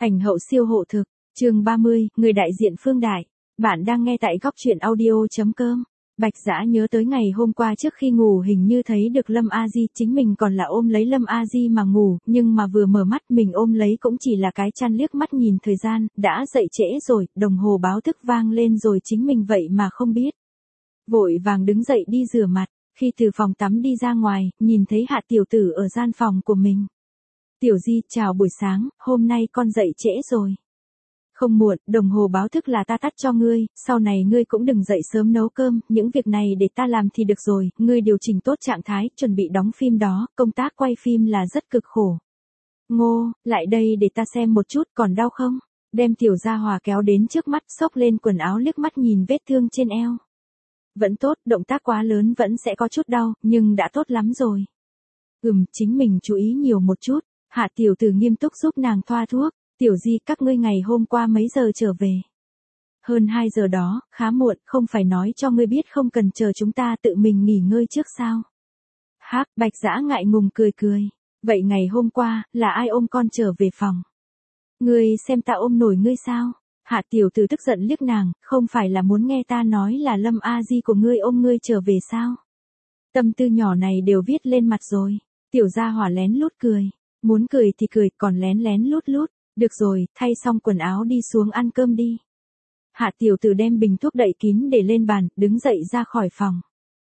Ảnh hậu siêu hộ thực, chương 30, người đại diện Phương Đại. Bạn đang nghe tại góc truyện audio.com. Bạch Dã nhớ tới ngày hôm qua trước khi ngủ hình như thấy được Lâm A Di, chính mình còn là ôm lấy Lâm A Di mà ngủ, nhưng mà vừa mở mắt mình ôm lấy cũng chỉ là cái chăn, liếc mắt nhìn thời gian, đã dậy trễ rồi, đồng hồ báo thức vang lên rồi chính mình vậy mà không biết. Vội vàng đứng dậy đi rửa mặt, khi từ phòng tắm đi ra ngoài, nhìn thấy Hạ tiểu tử ở gian phòng của mình. Tiểu Di, chào buổi sáng, hôm nay con dậy trễ rồi. Không muộn, đồng hồ báo thức là ta tắt cho ngươi, sau này ngươi cũng đừng dậy sớm nấu cơm, những việc này để ta làm thì được rồi, ngươi điều chỉnh tốt trạng thái, chuẩn bị đóng phim đó, công tác quay phim là rất cực khổ. Ngô, lại đây để ta xem một chút, còn đau không? Đem Tiểu Gia Hòa kéo đến trước mắt, xốc lên quần áo liếc mắt nhìn vết thương trên eo. Vẫn tốt, động tác quá lớn vẫn sẽ có chút đau, nhưng đã tốt lắm rồi. Chính mình chú ý nhiều một chút. Hạ tiểu tử nghiêm túc giúp nàng thoa thuốc. Tiểu Di, các ngươi ngày hôm qua mấy giờ trở về? Hơn 2 giờ đó, khá muộn, không phải nói cho ngươi biết không cần chờ chúng ta tự mình nghỉ ngơi trước sao? Hắc, Bạch Dã ngại ngùng cười cười. Vậy ngày hôm qua, là ai ôm con trở về phòng? Ngươi xem ta ôm nổi ngươi sao? Hạ tiểu tử tức giận liếc nàng, không phải là muốn nghe ta nói là Lâm A Di của ngươi ôm ngươi trở về sao? Tâm tư nhỏ này đều viết lên mặt rồi. Tiểu Gia Hỏa lén lút cười. Muốn cười thì cười, còn lén lén lút lút. Được rồi, thay xong quần áo đi xuống ăn cơm đi. Hạ tiểu tử đem bình thuốc đậy kín để lên bàn, đứng dậy ra khỏi phòng.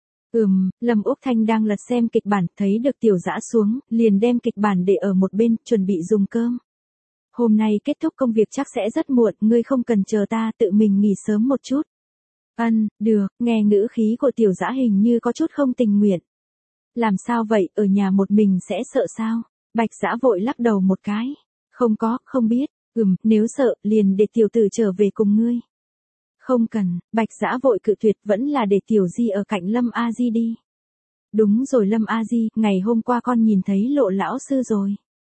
Lâm Úc Thanh đang lật xem kịch bản, thấy được Tiểu Dã xuống, liền đem kịch bản để ở một bên, chuẩn bị dùng cơm. Hôm nay kết thúc công việc chắc sẽ rất muộn, ngươi không cần chờ ta, tự mình nghỉ sớm một chút. Được, nghe ngữ khí của Tiểu Dã hình như có chút không tình nguyện. Làm sao vậy, ở nhà một mình sẽ sợ sao? Bạch Dã vội lắc đầu một cái. Không biết, nếu sợ, liền để tiểu tử trở về cùng ngươi. Không cần, Bạch Dã vội cự tuyệt, vẫn là để Tiểu Di ở cạnh Lâm A Di đi. Đúng rồi Lâm A Di, ngày hôm qua con nhìn thấy Lộ lão sư rồi.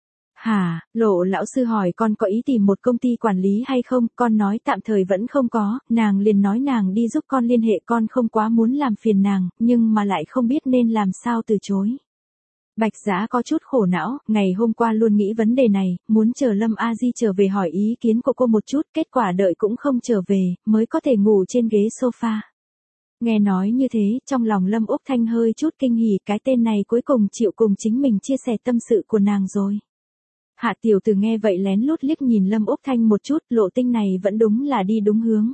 Hả, Lộ lão sư hỏi con có ý tìm một công ty quản lý hay không, con nói tạm thời vẫn không có, nàng liền nói nàng đi giúp con liên hệ, con không quá muốn làm phiền nàng, nhưng mà lại không biết nên làm sao từ chối. Bạch Dã có chút khổ não, ngày hôm qua luôn nghĩ vấn đề này, muốn chờ Lâm A Di trở về hỏi ý kiến của cô một chút, kết quả đợi cũng không trở về, mới có thể ngủ trên ghế sofa. Nghe nói như thế, trong lòng Lâm Úc Thanh hơi chút kinh hỉ, cái tên này cuối cùng chịu cùng chính mình chia sẻ tâm sự của nàng rồi. Hạ tiểu tử nghe vậy lén lút liếc nhìn Lâm Úc Thanh một chút, Lộ Tinh này vẫn đúng là đi đúng hướng.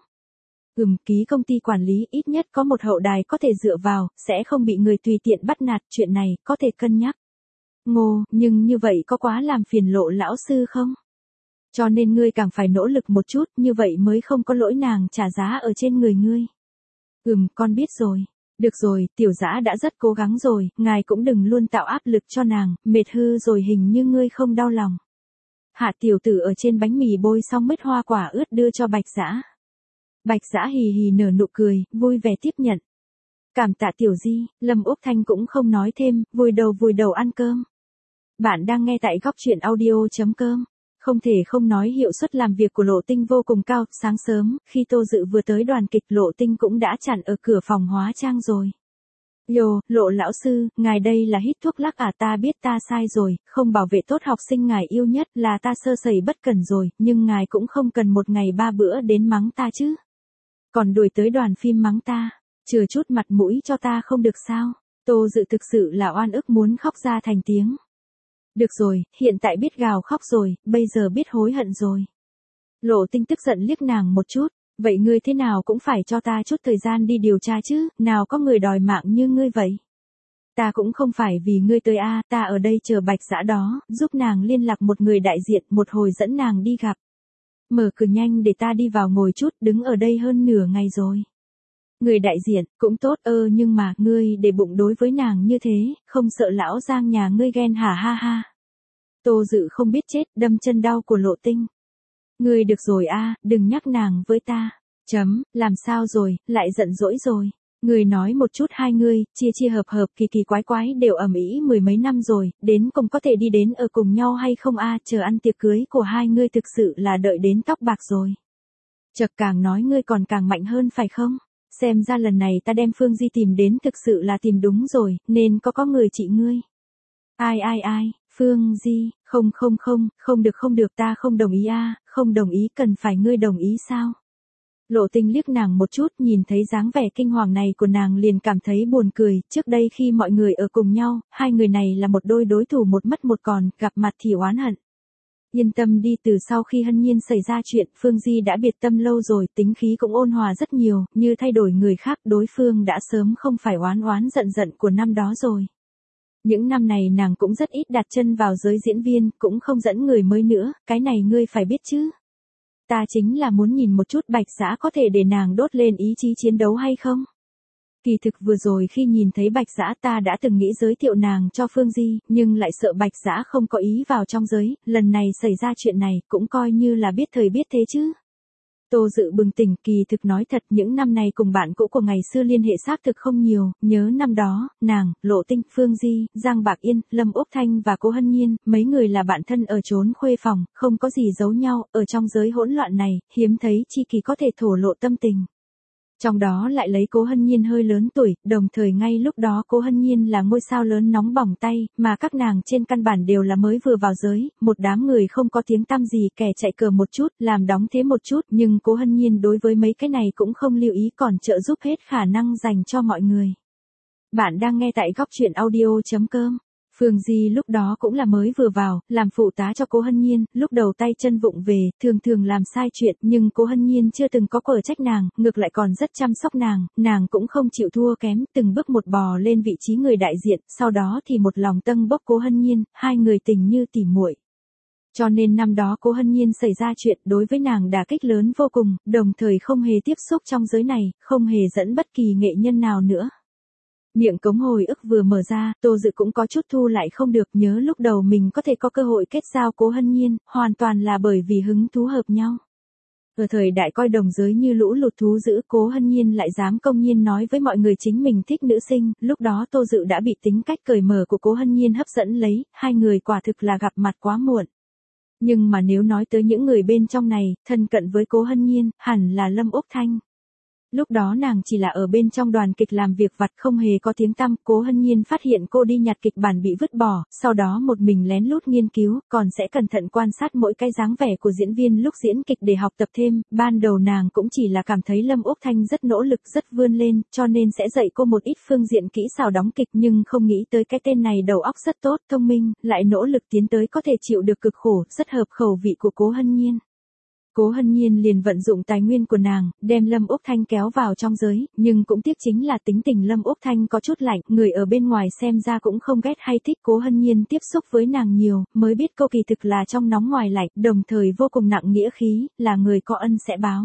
Ký công ty quản lý ít nhất có một hậu đài có thể dựa vào, sẽ không bị người tùy tiện bắt nạt, chuyện này có thể cân nhắc. Ngô, nhưng như vậy có quá làm phiền Lộ lão sư không? Cho nên ngươi càng phải nỗ lực một chút, như vậy mới không có lỗi nàng trả giá ở trên người ngươi. Con biết rồi. Được rồi, Tiểu Dã đã rất cố gắng rồi, ngài cũng đừng luôn tạo áp lực cho nàng, mệt hư rồi hình như ngươi không đau lòng. Hạ tiểu tử ở trên bánh mì bôi xong mứt hoa quả ướt đưa cho Bạch Dã. Bạch Dã hì hì nở nụ cười, vui vẻ tiếp nhận. Cảm tạ Tiểu Di, Lâm Úc Thanh cũng không nói thêm, vùi đầu ăn cơm. Bạn đang nghe tại góc truyện audio.com. Không thể không nói hiệu suất làm việc của Lộ Tinh vô cùng cao, sáng sớm, khi Tô Dự vừa tới đoàn kịch Lộ Tinh cũng đã chặn ở cửa phòng hóa trang rồi. Lộ lão sư, ngài đây là hít thuốc lắc à, ta biết ta sai rồi, không bảo vệ tốt học sinh ngài yêu nhất, là ta sơ sẩy bất cẩn rồi, nhưng ngài cũng không cần một ngày 3 bữa đến mắng ta chứ. Còn đuổi tới đoàn phim mắng ta, chừa chút mặt mũi cho ta không được sao? Tô Dự thực sự là oan ức muốn khóc ra thành tiếng. Được rồi, hiện tại biết gào khóc rồi, bây giờ biết hối hận rồi. Lộ Tinh tức giận liếc nàng một chút, vậy ngươi thế nào cũng phải cho ta chút thời gian đi điều tra chứ, nào có người đòi mạng như ngươi vậy. Ta cũng không phải vì ngươi tới a, ta ở đây chờ Bạch Dã đó, giúp nàng liên lạc một người đại diện, một hồi dẫn nàng đi gặp. Mở cửa nhanh để ta đi vào ngồi chút, đứng ở đây hơn nửa ngày rồi. Người đại diện, cũng tốt nhưng mà, ngươi để bụng đối với nàng như thế, không sợ lão Giang nhà ngươi ghen hả ha ha. Tô Dự không biết chết, đâm chân đau của Lộ Tinh. Ngươi được rồi a, đừng nhắc nàng với ta. Làm sao rồi, lại giận dỗi rồi. Ngươi nói một chút hai ngươi, chia hợp, kỳ quái đều ầm ĩ 10 mấy năm rồi, đến cùng có thể đi đến ở cùng nhau hay không a, chờ ăn tiệc cưới của hai ngươi thực sự là đợi đến tóc bạc rồi. Chợt càng nói ngươi còn càng mạnh hơn phải không? Xem ra lần này ta đem Phương Di tìm đến thực sự là tìm đúng rồi, nên có người trị ngươi. Ai, Phương Di, không được ta không đồng ý không đồng ý cần phải ngươi đồng ý sao? Lộ Tinh liếc nàng một chút nhìn thấy dáng vẻ kinh hoàng này của nàng liền cảm thấy buồn cười, trước đây khi mọi người ở cùng nhau, hai người này là một đôi đối thủ một mất một còn, gặp mặt thì oán hận. Yên tâm đi, từ sau khi Hân Nhiên xảy ra chuyện, Phương Di đã biệt tâm lâu rồi, tính khí cũng ôn hòa rất nhiều, như thay đổi người khác, đối phương đã sớm không phải oán giận của năm đó rồi. Những năm này nàng cũng rất ít đặt chân vào giới diễn viên, cũng không dẫn người mới nữa, cái này ngươi phải biết chứ. Ta chính là muốn nhìn một chút Bạch Dã có thể để nàng đốt lên ý chí chiến đấu hay không. Kỳ thực vừa rồi khi nhìn thấy Bạch Dã ta đã từng nghĩ giới thiệu nàng cho Phương Di, nhưng lại sợ Bạch Dã không có ý vào trong giới, lần này xảy ra chuyện này cũng coi như là biết thời biết thế chứ. Tô Dự bừng tỉnh, kỳ thực nói thật những năm này cùng bạn cũ của ngày xưa liên hệ xác thực không nhiều, nhớ năm đó, nàng, Lộ Tinh, Phương Di, Giang Bạc Yên, Lâm Úc Thanh và Cố Hân Nhiên, mấy người là bạn thân ở chốn khuê phòng, không có gì giấu nhau, ở trong giới hỗn loạn này, hiếm thấy chi kỳ có thể thổ lộ tâm tình. Trong đó lại lấy Cố Hân Nhiên hơi lớn tuổi, đồng thời ngay lúc đó Cố Hân Nhiên là ngôi sao lớn nóng bỏng tay, mà các nàng trên căn bản đều là mới vừa vào giới, một đám người không có tiếng tăm gì, kẻ chạy cờ một chút, làm đóng thế một chút, nhưng Cố Hân Nhiên đối với mấy cái này cũng không lưu ý, còn trợ giúp hết khả năng dành cho mọi người. Bạn đang nghe tại góc truyện audio.com. Phương Di lúc đó cũng là mới vừa vào, làm phụ tá cho Cố Hân Nhiên, lúc đầu tay chân vụng về, thường làm sai chuyện, nhưng Cố Hân Nhiên chưa từng có quở trách nàng, ngược lại còn rất chăm sóc nàng cũng không chịu thua kém, từng bước một bò lên vị trí người đại diện, sau đó thì một lòng tâng bốc Cố Hân Nhiên, hai người tình như tỉ muội. Cho nên năm đó Cố Hân Nhiên xảy ra chuyện đối với nàng đả kích lớn vô cùng, đồng thời không hề tiếp xúc trong giới này, không hề dẫn bất kỳ nghệ nhân nào nữa. Miệng cống hồi ức vừa mở ra, Tô Dự cũng có chút thu lại không được, nhớ lúc đầu mình có thể có cơ hội kết giao Cố Hân Nhiên, hoàn toàn là bởi vì hứng thú hợp nhau. Ở thời đại coi đồng giới như lũ lụt thú dữ, Cố Hân Nhiên lại dám công nhiên nói với mọi người chính mình thích nữ sinh, lúc đó Tô Dự đã bị tính cách cởi mở của Cố Hân Nhiên hấp dẫn lấy, hai người quả thực là gặp mặt quá muộn. Nhưng mà nếu nói tới những người bên trong này, thân cận với Cố Hân Nhiên, hẳn là Lâm Úc Thanh. Lúc đó nàng chỉ là ở bên trong đoàn kịch làm việc vặt không hề có tiếng tăm, Cố Hân Nhiên phát hiện cô đi nhặt kịch bản bị vứt bỏ, sau đó một mình lén lút nghiên cứu, còn sẽ cẩn thận quan sát mỗi cái dáng vẻ của diễn viên lúc diễn kịch để học tập thêm, ban đầu nàng cũng chỉ là cảm thấy Lâm Úc Thanh rất nỗ lực rất vươn lên, cho nên sẽ dạy cô một ít phương diện kỹ xảo đóng kịch, nhưng không nghĩ tới cái tên này đầu óc rất tốt, thông minh, lại nỗ lực tiến tới có thể chịu được cực khổ, rất hợp khẩu vị của Cố Hân Nhiên. Cố Hân Nhiên liền vận dụng tài nguyên của nàng, đem Lâm Úc Thanh kéo vào trong giới, nhưng cũng tiếc chính là tính tình Lâm Úc Thanh có chút lạnh, người ở bên ngoài xem ra cũng không ghét hay thích Cố Hân Nhiên tiếp xúc với nàng nhiều, mới biết cô kỳ thực là trong nóng ngoài lạnh, đồng thời vô cùng nặng nghĩa khí, là người có ân sẽ báo.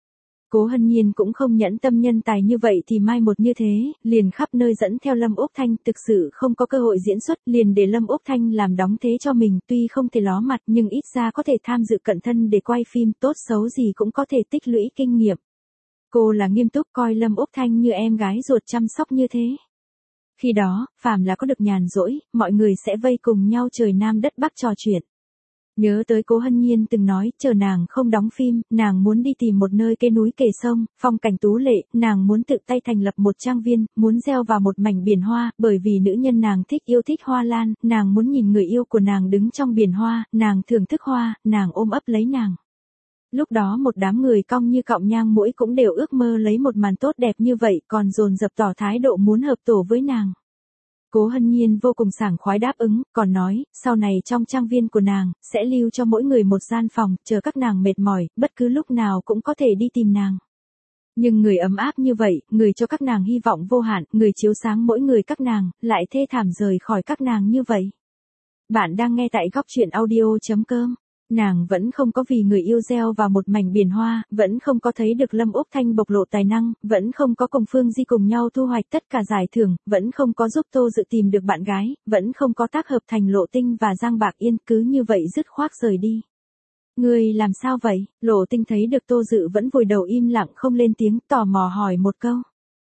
Cố Hân Nhiên cũng không nhẫn tâm nhân tài như vậy thì mai một như thế, liền khắp nơi dẫn theo Lâm Úc Thanh, thực sự không có cơ hội diễn xuất, liền để Lâm Úc Thanh làm đóng thế cho mình, tuy không thể ló mặt nhưng ít ra có thể tham dự cận thân để quay phim, tốt xấu gì cũng có thể tích lũy kinh nghiệm. Cô là nghiêm túc coi Lâm Úc Thanh như em gái ruột chăm sóc như thế. Khi đó, phàm là có được nhàn rỗi, mọi người sẽ vây cùng nhau trời Nam đất Bắc trò chuyện. Nhớ tới Cố Hân Nhiên từng nói, chờ nàng không đóng phim, nàng muốn đi tìm một nơi cây núi kề sông, phong cảnh tú lệ, nàng muốn tự tay thành lập một trang viên, muốn gieo vào một mảnh biển hoa, bởi vì nữ nhân nàng yêu thích hoa lan, nàng muốn nhìn người yêu của nàng đứng trong biển hoa, nàng thưởng thức hoa, nàng ôm ấp lấy nàng. Lúc đó một đám người cong như cọng nhang mũi cũng đều ước mơ lấy một màn tốt đẹp như vậy, còn dồn dập tỏ thái độ muốn hợp tổ với nàng. Cố Hân Nhiên vô cùng sảng khoái đáp ứng, còn nói, sau này trong trang viên của nàng, sẽ lưu cho mỗi người một gian phòng, chờ các nàng mệt mỏi, bất cứ lúc nào cũng có thể đi tìm nàng. Nhưng người ấm áp như vậy, người cho các nàng hy vọng vô hạn, người chiếu sáng mỗi người các nàng, lại thê thảm rời khỏi các nàng như vậy. Bạn đang nghe tại góc truyện audio.com. Nàng vẫn không có vì người yêu gieo vào một mảnh biển hoa, vẫn không có thấy được Lâm Úc Thanh bộc lộ tài năng, vẫn không có cùng Phương Di cùng nhau thu hoạch tất cả giải thưởng, vẫn không có giúp Tô Dự tìm được bạn gái, vẫn không có tác hợp thành Lộ Tinh và Giang Bạc Yên, cứ như vậy dứt khoát rời đi. Ngươi làm sao vậy? Lộ Tinh thấy được Tô Dự vẫn vùi đầu im lặng không lên tiếng, tò mò hỏi một câu.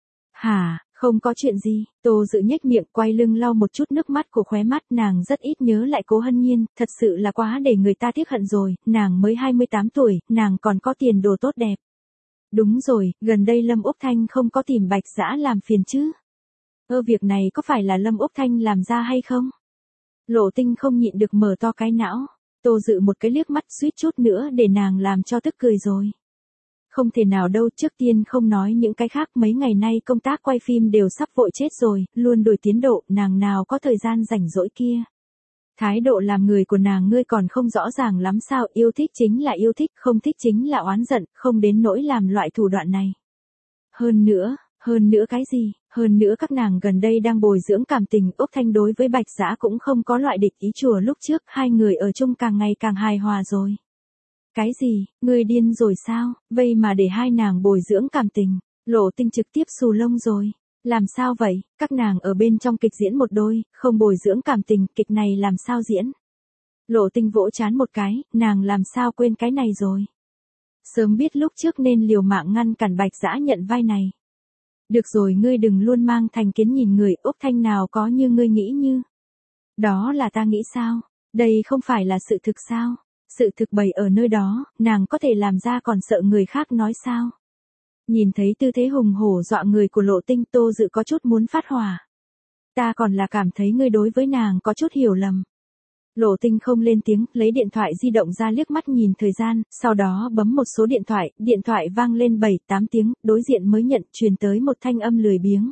Hả? Không có chuyện gì, Tô Dự nhếch miệng quay lưng lau một chút nước mắt của khóe mắt, nàng rất ít nhớ lại Cố Hân Nhiên, thật sự là quá để người ta tiếc hận rồi, nàng mới 28 tuổi, nàng còn có tiền đồ tốt đẹp. Đúng rồi, gần đây Lâm Úc Thanh không có tìm Bạch Dã làm phiền chứ? Việc này có phải là Lâm Úc Thanh làm ra hay không? Lộ Tinh không nhịn được mở to cái não. Tô Dự một cái liếc mắt suýt chút nữa để nàng làm cho tức cười rồi. Không thể nào đâu, trước tiên không nói những cái khác, mấy ngày nay công tác quay phim đều sắp vội chết rồi, luôn đổi tiến độ, nàng nào có thời gian rảnh rỗi kia. Thái độ làm người của nàng ngươi còn không rõ ràng lắm sao, yêu thích chính là yêu thích, không thích chính là oán giận, không đến nỗi làm loại thủ đoạn này. Hơn nữa cái gì, hơn nữa các nàng gần đây đang bồi dưỡng cảm tình, Úc Thanh đối với Bạch Dã cũng không có loại địch ý chùa lúc trước, hai người ở chung càng ngày càng hài hòa rồi. Cái gì, ngươi điên rồi sao, vậy mà để hai nàng bồi dưỡng cảm tình, Lộ Tinh trực tiếp xù lông rồi. Làm sao vậy, các nàng ở bên trong kịch diễn một đôi, không bồi dưỡng cảm tình, kịch này làm sao diễn? Lộ Tinh vỗ trán một cái, nàng làm sao quên cái này rồi? Sớm biết lúc trước nên liều mạng ngăn cản Bạch Dã nhận vai này. Được rồi, ngươi đừng luôn mang thành kiến nhìn người, Úc Thanh nào có như ngươi nghĩ như. Đó là ta nghĩ sao? Đây không phải là sự thực sao? Sự thực bày ở nơi đó, nàng có thể làm ra còn sợ người khác nói sao? Nhìn thấy tư thế hùng hổ dọa người của Lộ Tinh, Tô Dự có chút muốn phát hỏa. Ta còn là cảm thấy ngươi đối với nàng có chút hiểu lầm. Lộ Tinh không lên tiếng, lấy điện thoại di động ra liếc mắt nhìn thời gian, sau đó bấm một số điện thoại vang lên 7-8 tiếng, đối diện mới nhận, truyền tới một thanh âm lười biếng.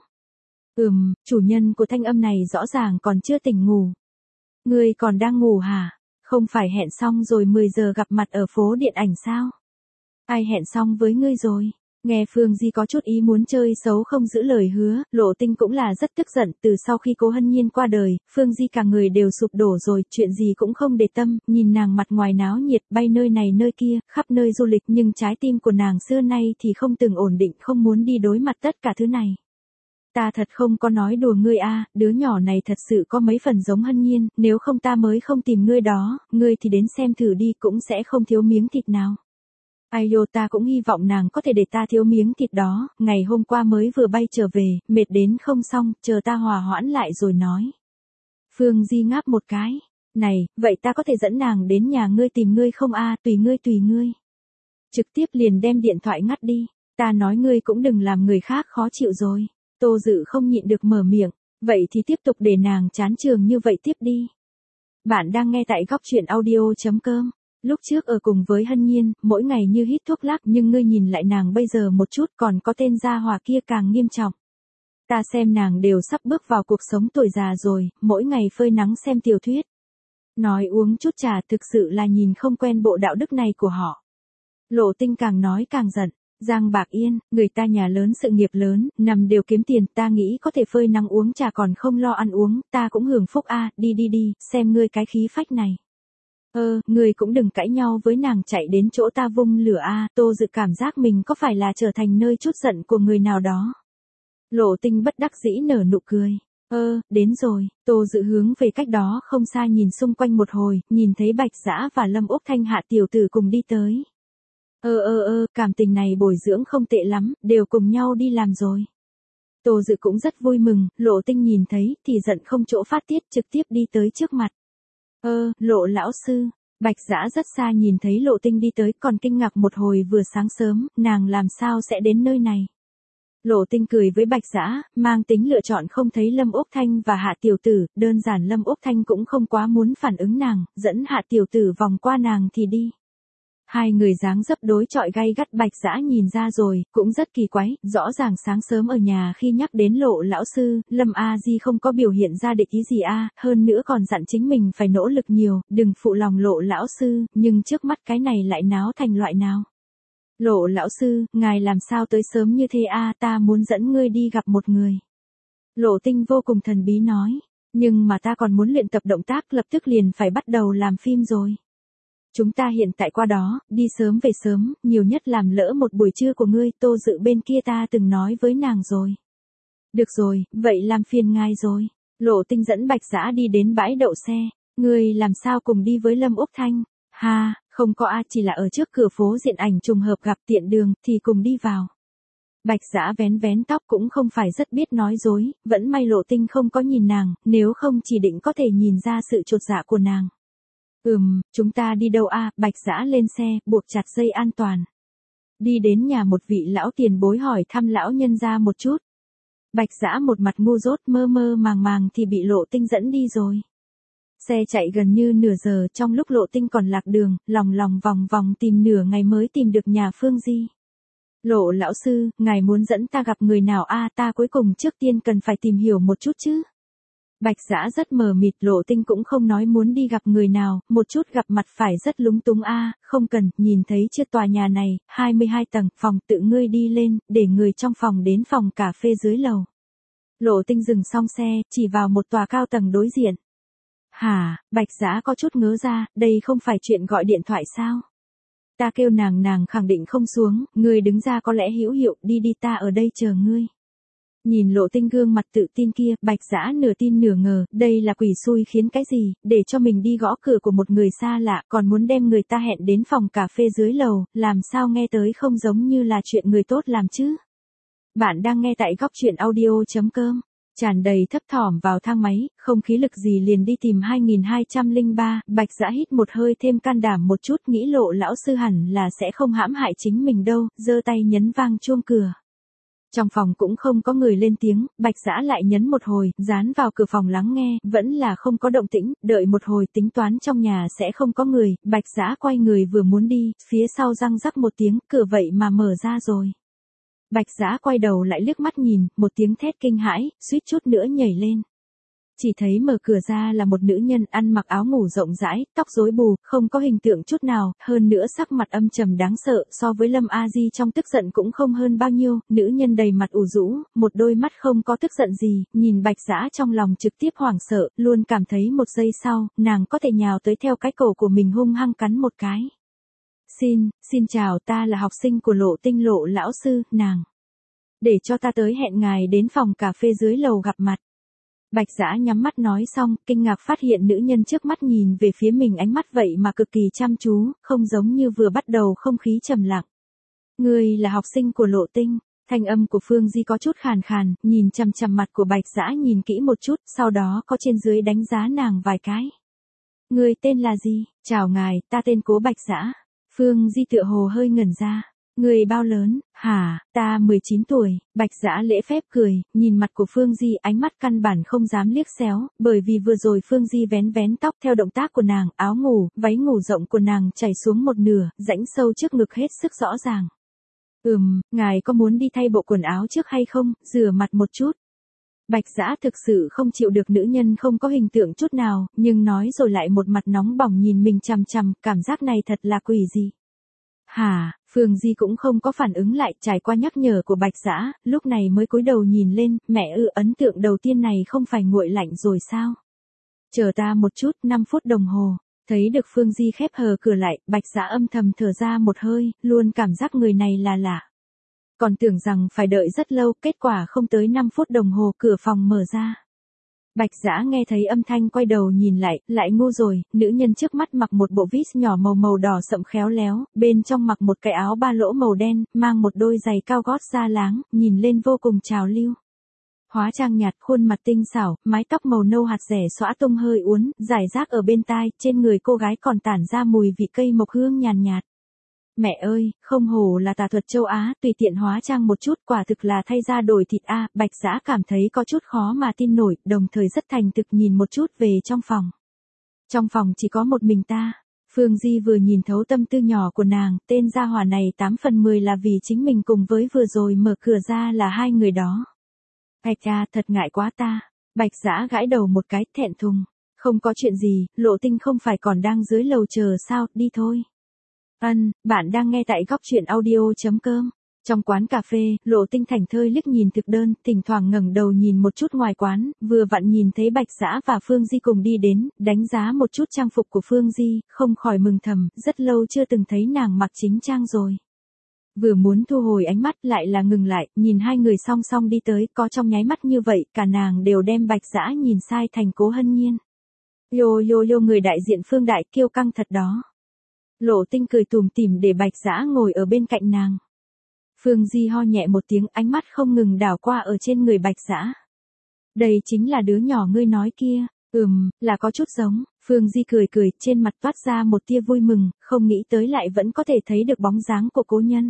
Chủ nhân của thanh âm này rõ ràng còn chưa tỉnh ngủ. Ngươi còn đang ngủ hả? Không phải hẹn xong rồi 10 giờ gặp mặt ở phố điện ảnh sao? Ai hẹn xong với ngươi rồi? Nghe Phương Di có chút ý muốn chơi xấu không giữ lời hứa, Lộ Tinh cũng là rất tức giận, từ sau khi Cố Hân Nhiên qua đời, Phương Di cả người đều sụp đổ rồi, chuyện gì cũng không để tâm, nhìn nàng mặt ngoài náo nhiệt, bay nơi này nơi kia, khắp nơi du lịch, nhưng trái tim của nàng xưa nay thì không từng ổn định, không muốn đi đối mặt tất cả thứ này. Ta thật không có nói đùa ngươi a, đứa nhỏ này thật sự có mấy phần giống Hân Nhiên, nếu không ta mới không tìm ngươi đó, ngươi thì đến xem thử đi, cũng sẽ không thiếu miếng thịt nào. Ai dô, ta cũng hy vọng nàng có thể để ta thiếu miếng thịt đó, ngày hôm qua mới vừa bay trở về, mệt đến không xong, chờ ta hòa hoãn lại rồi nói. Phương Di ngáp một cái, này, vậy ta có thể dẫn nàng đến nhà ngươi tìm ngươi không a? Tùy ngươi. Trực tiếp liền đem điện thoại ngắt đi, ta nói ngươi cũng đừng làm người khác khó chịu rồi. Tô Dự không nhịn được mở miệng, vậy thì tiếp tục để nàng chán trường như vậy tiếp đi. Bạn đang nghe tại góc truyện audio.com. Lúc trước ở cùng với Hân Nhiên, mỗi ngày như hít thuốc lắc, nhưng ngươi nhìn lại nàng bây giờ một chút, còn có tên gia hỏa kia càng nghiêm trọng. Ta xem nàng đều sắp bước vào cuộc sống tuổi già rồi, mỗi ngày phơi nắng xem tiểu thuyết. Nói uống chút trà, thực sự là nhìn không quen bộ đạo đức này của họ. Lộ Tinh càng nói càng giận. Giang Bạc Yên, người ta nhà lớn sự nghiệp lớn, nằm đều kiếm tiền, ta nghĩ có thể phơi nắng uống trà còn không lo ăn uống, ta cũng hưởng phúc a, đi, xem ngươi cái khí phách này. Ngươi cũng đừng cãi nhau với nàng, chạy đến chỗ ta vung lửa a. Tô Dự cảm giác mình có phải là trở thành nơi trút giận của người nào đó. Lộ Tinh bất đắc dĩ nở nụ cười. Đến rồi, Tô Dự hướng về cách đó không xa nhìn xung quanh một hồi, nhìn thấy Bạch Dã và Lâm Úc Thanh Hạ tiểu tử cùng đi tới. Cảm tình này bồi dưỡng không tệ lắm, đều cùng nhau đi làm rồi. Tô Dự cũng rất vui mừng, Lộ Tinh nhìn thấy thì giận không chỗ phát tiết, trực tiếp đi tới trước mặt. Lộ lão sư, Bạch Dã rất xa nhìn thấy Lộ Tinh đi tới, còn kinh ngạc một hồi, vừa sáng sớm, nàng làm sao sẽ đến nơi này. Lộ Tinh cười với Bạch Dã, mang tính lựa chọn không thấy Lâm Úc Thanh và Hạ tiểu tử, đơn giản Lâm Úc Thanh cũng không quá muốn phản ứng nàng, dẫn Hạ tiểu tử vòng qua nàng thì đi. Hai người dáng dấp đối chọi gay gắt, Bạch Dã nhìn ra rồi, cũng rất kỳ quái, rõ ràng sáng sớm ở nhà khi nhắc đến Lộ lão sư, Lâm A Di không có biểu hiện ra địch ý gì a, hơn nữa còn dặn chính mình phải nỗ lực nhiều, đừng phụ lòng Lộ lão sư, nhưng trước mắt cái này lại náo thành loại nào. Lộ lão sư, ngài làm sao tới sớm như thế a, ta muốn dẫn ngươi đi gặp một người. Lộ Tinh vô cùng thần bí nói, nhưng mà ta còn muốn luyện tập động tác, lập tức liền phải bắt đầu làm phim rồi. Chúng ta hiện tại qua đó, đi sớm về sớm, nhiều nhất làm lỡ một buổi trưa của ngươi, Tô Dự bên kia ta từng nói với nàng rồi. Được rồi, vậy làm phiền ngài rồi. Lộ Tinh dẫn Bạch Dã đi đến bãi đậu xe, ngươi làm sao cùng đi với Lâm Úc Thanh? Ha, không có a, chỉ là ở trước cửa phố Điện Ảnh trùng hợp gặp tiện đường, thì cùng đi vào. Bạch Dã vén tóc cũng không phải rất biết nói dối, vẫn may Lộ Tinh không có nhìn nàng, nếu không chỉ định có thể nhìn ra sự chột dạ của nàng. Chúng ta đi đâu a? Bạch Dã lên xe, buộc chặt dây an toàn. Đi đến nhà một vị lão tiền bối hỏi thăm lão nhân gia một chút. Bạch Dã một mặt ngu dốt, mơ màng thì bị Lộ Tinh dẫn đi rồi. Xe chạy gần như nửa giờ, trong lúc Lộ Tinh còn lạc đường, lòng vòng vòng tìm nửa ngày mới tìm được nhà Phương Di. Lộ lão sư, ngài muốn dẫn ta gặp người nào a? Ta cuối cùng trước tiên cần phải tìm hiểu một chút chứ. Bạch Dã rất mờ mịt, Lộ Tinh cũng không nói muốn đi gặp người nào, một chút gặp mặt phải rất lúng túng a, không cần, nhìn thấy chưa, tòa nhà này, 22 tầng, phòng tự ngươi đi lên, để người trong phòng đến phòng cà phê dưới lầu. Lộ Tinh dừng xong xe, chỉ vào một tòa cao tầng đối diện. Hả, Bạch Dã có chút ngớ ra, đây không phải chuyện gọi điện thoại sao? Ta kêu nàng khẳng định không xuống, ngươi đứng ra có lẽ hữu hiệu, đi ta ở đây chờ ngươi. Nhìn Lộ Tinh gương mặt tự tin kia, Bạch Dã nửa tin nửa ngờ, đây là quỷ xui khiến cái gì, để cho mình đi gõ cửa của một người xa lạ, còn muốn đem người ta hẹn đến phòng cà phê dưới lầu, làm sao nghe tới không giống như là chuyện người tốt làm chứ. Bạn đang nghe tại góc truyện audio.com. Tràn đầy thấp thỏm vào thang máy, không khí lực gì liền đi tìm 2203, Bạch Dã hít một hơi thêm can đảm một chút, nghĩ Lộ lão sư hẳn là sẽ không hãm hại chính mình đâu, giơ tay nhấn vang chuông cửa. Trong phòng cũng không có người lên tiếng, Bạch Dã lại nhấn một hồi, dán vào cửa phòng lắng nghe, vẫn là không có động tĩnh, đợi một hồi tính toán trong nhà sẽ không có người, Bạch Dã quay người vừa muốn đi, phía sau răng rắc một tiếng, cửa vậy mà mở ra rồi. Bạch Dã quay đầu lại liếc mắt nhìn, một tiếng thét kinh hãi, suýt chút nữa nhảy lên. Chỉ thấy mở cửa ra là một nữ nhân ăn mặc áo ngủ rộng rãi, tóc rối bù, không có hình tượng chút nào, hơn nữa sắc mặt âm trầm đáng sợ, so với Lâm A Di trong tức giận cũng không hơn bao nhiêu, nữ nhân đầy mặt ủ rũ, một đôi mắt không có tức giận gì, nhìn Bạch Dã trong lòng trực tiếp hoảng sợ, luôn cảm thấy một giây sau, nàng có thể nhào tới theo cái cổ của mình hung hăng cắn một cái. Xin chào, ta là học sinh của Lộ Tinh, Lộ lão sư, nàng. Để cho ta tới hẹn ngài đến phòng cà phê dưới lầu gặp mặt. Bạch Dã nhắm mắt nói xong, kinh ngạc phát hiện nữ nhân trước mắt nhìn về phía mình ánh mắt vậy mà cực kỳ chăm chú, không giống như vừa bắt đầu không khí trầm lặng. Ngươi là học sinh của Lộ Tinh, thanh âm của Phương Di có chút khàn khàn, nhìn chằm chằm mặt của Bạch Dã nhìn kỹ một chút, sau đó có trên dưới đánh giá nàng vài cái. Ngươi tên là gì? Chào ngài, ta tên Cố Bạch Dã. Phương Di tựa hồ hơi ngẩn ra. Người bao lớn? Hả, ta 19 tuổi, Bạch Dã lễ phép cười, nhìn mặt của Phương Di ánh mắt căn bản không dám liếc xéo, bởi vì vừa rồi Phương Di vén tóc theo động tác của nàng, áo ngủ, váy ngủ rộng của nàng chảy xuống một nửa, rãnh sâu trước ngực hết sức rõ ràng. Ngài có muốn đi thay bộ quần áo trước hay không, rửa mặt một chút. Bạch Dã thực sự không chịu được nữ nhân không có hình tượng chút nào, nhưng nói rồi lại một mặt nóng bỏng nhìn mình chằm chằm, cảm giác này thật là quỷ gì. Hả, Phương Di cũng không có phản ứng lại, trải qua nhắc nhở của Bạch Dã, lúc này mới cúi đầu nhìn lên, mẹ ấn tượng đầu tiên này không phải nguội lạnh rồi sao? Chờ ta một chút, 5 phút đồng hồ. Thấy được Phương Di khép hờ cửa lại, Bạch Dã âm thầm thở ra một hơi, luôn cảm giác người này là lạ. Còn tưởng rằng phải đợi rất lâu, kết quả không tới 5 phút đồng hồ cửa phòng mở ra. Bạch Dã nghe thấy âm thanh quay đầu nhìn lại ngu rồi, nữ nhân trước mắt mặc một bộ vest nhỏ màu đỏ sậm khéo léo, bên trong mặc một cái áo ba lỗ màu đen, mang một đôi giày cao gót da láng, nhìn lên vô cùng trào lưu. Hóa trang nhạt, khuôn mặt tinh xảo, mái tóc màu nâu hạt rẻ xõa tung hơi uốn, rải rác ở bên tai, trên người cô gái còn tản ra mùi vị cây mộc hương nhàn nhạt. Mẹ ơi, không hổ là tà thuật châu Á, tùy tiện hóa trang một chút, quả thực là thay da đổi thịt a. Bạch Dã cảm thấy có chút khó mà tin nổi, đồng thời rất thành thực nhìn một chút về trong phòng. Trong phòng chỉ có một mình ta. Phương Di vừa nhìn thấu tâm tư nhỏ của nàng, tên gia hỏa này 8 phần 10 là vì chính mình cùng với vừa rồi mở cửa ra là hai người đó. Bạch à, thật ngại quá ta. Bạch Dã gãi đầu một cái, thẹn thùng. Không có chuyện gì, Lộ Tinh không phải còn đang dưới lầu chờ sao, đi thôi. Bạn đang nghe tại góc truyện audio.com. Trong quán cà phê, Lộ Tinh thảnh thơi liếc nhìn thực đơn, thỉnh thoảng ngẩng đầu nhìn một chút ngoài quán, vừa vặn nhìn thấy Bạch Dã và Phương Di cùng đi đến, đánh giá một chút trang phục của Phương Di, không khỏi mừng thầm, rất lâu chưa từng thấy nàng mặc chính trang rồi. Vừa muốn thu hồi ánh mắt lại là ngừng lại, nhìn hai người song song đi tới, có trong nháy mắt như vậy, cả nàng đều đem Bạch Dã nhìn sai thành Cố Hân Nhiên. Yo người đại diện Phương Đại kiêu căng thật đó. Lộ Tinh cười tủm tỉm để Bạch Dã ngồi ở bên cạnh nàng. Phương Di ho nhẹ một tiếng, ánh mắt không ngừng đảo qua ở trên người Bạch Dã. Đây chính là đứa nhỏ ngươi nói kia. Là có chút giống. Phương Di cười, trên mặt toát ra một tia vui mừng, không nghĩ tới lại vẫn có thể thấy được bóng dáng của cố nhân.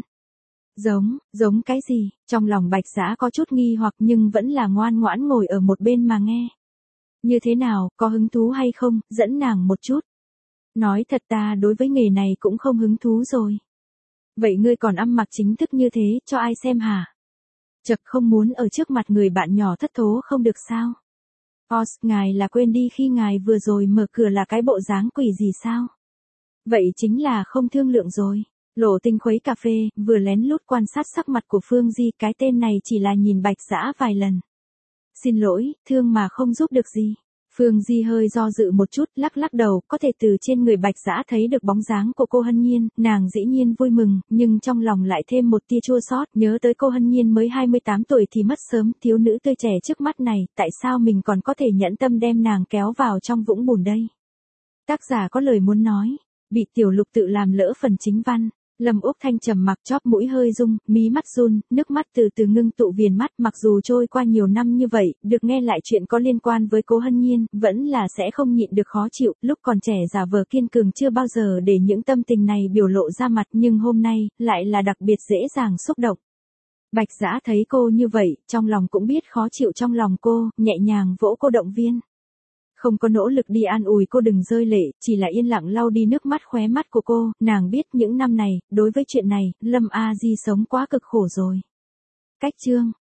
Giống cái gì? Trong lòng Bạch Dã có chút nghi hoặc nhưng vẫn là ngoan ngoãn ngồi ở một bên mà nghe. Như thế nào, có hứng thú hay không, dẫn nàng một chút. Nói thật ta đối với nghề này cũng không hứng thú rồi. Vậy ngươi còn ăn mặc chính thức như thế, cho ai xem hả? Chật không muốn ở trước mặt người bạn nhỏ thất thố không được sao? Os, ngài là quên đi khi ngài vừa rồi mở cửa là cái bộ dáng quỷ gì sao? Vậy chính là không thương lượng rồi. Lộ Tinh khuấy cà phê, vừa lén lút quan sát sắc mặt của Phương Di, cái tên này chỉ là nhìn Bạch Dã vài lần. Xin lỗi, thương mà không giúp được gì. Phương Di hơi do dự một chút, lắc lắc đầu, có thể từ trên người Bạch Dã thấy được bóng dáng của cô Hân Nhiên, nàng dĩ nhiên vui mừng, nhưng trong lòng lại thêm một tia chua xót, nhớ tới cô Hân Nhiên mới 28 tuổi thì mất sớm, thiếu nữ tươi trẻ trước mắt này, tại sao mình còn có thể nhẫn tâm đem nàng kéo vào trong vũng bùn đây? Tác giả có lời muốn nói, bị Tiểu Lục tự làm lỡ phần chính văn. Lâm Úc Thanh trầm mặc, chóp mũi hơi rung, mí mắt run, nước mắt từ từ ngưng tụ viền mắt, mặc dù trôi qua nhiều năm như vậy, được nghe lại chuyện có liên quan với cố Hân Nhiên, vẫn là sẽ không nhịn được khó chịu, lúc còn trẻ giả vờ kiên cường chưa bao giờ để những tâm tình này biểu lộ ra mặt, nhưng hôm nay, lại là đặc biệt dễ dàng xúc động. Bạch Dã thấy cô như vậy, trong lòng cũng biết khó chịu trong lòng cô, nhẹ nhàng vỗ cô động viên. Không có nỗ lực đi an ủi cô đừng rơi lệ, chỉ là yên lặng lau đi nước mắt khóe mắt của cô, nàng biết những năm này, đối với chuyện này, Lâm A Di sống quá cực khổ rồi. Cách chương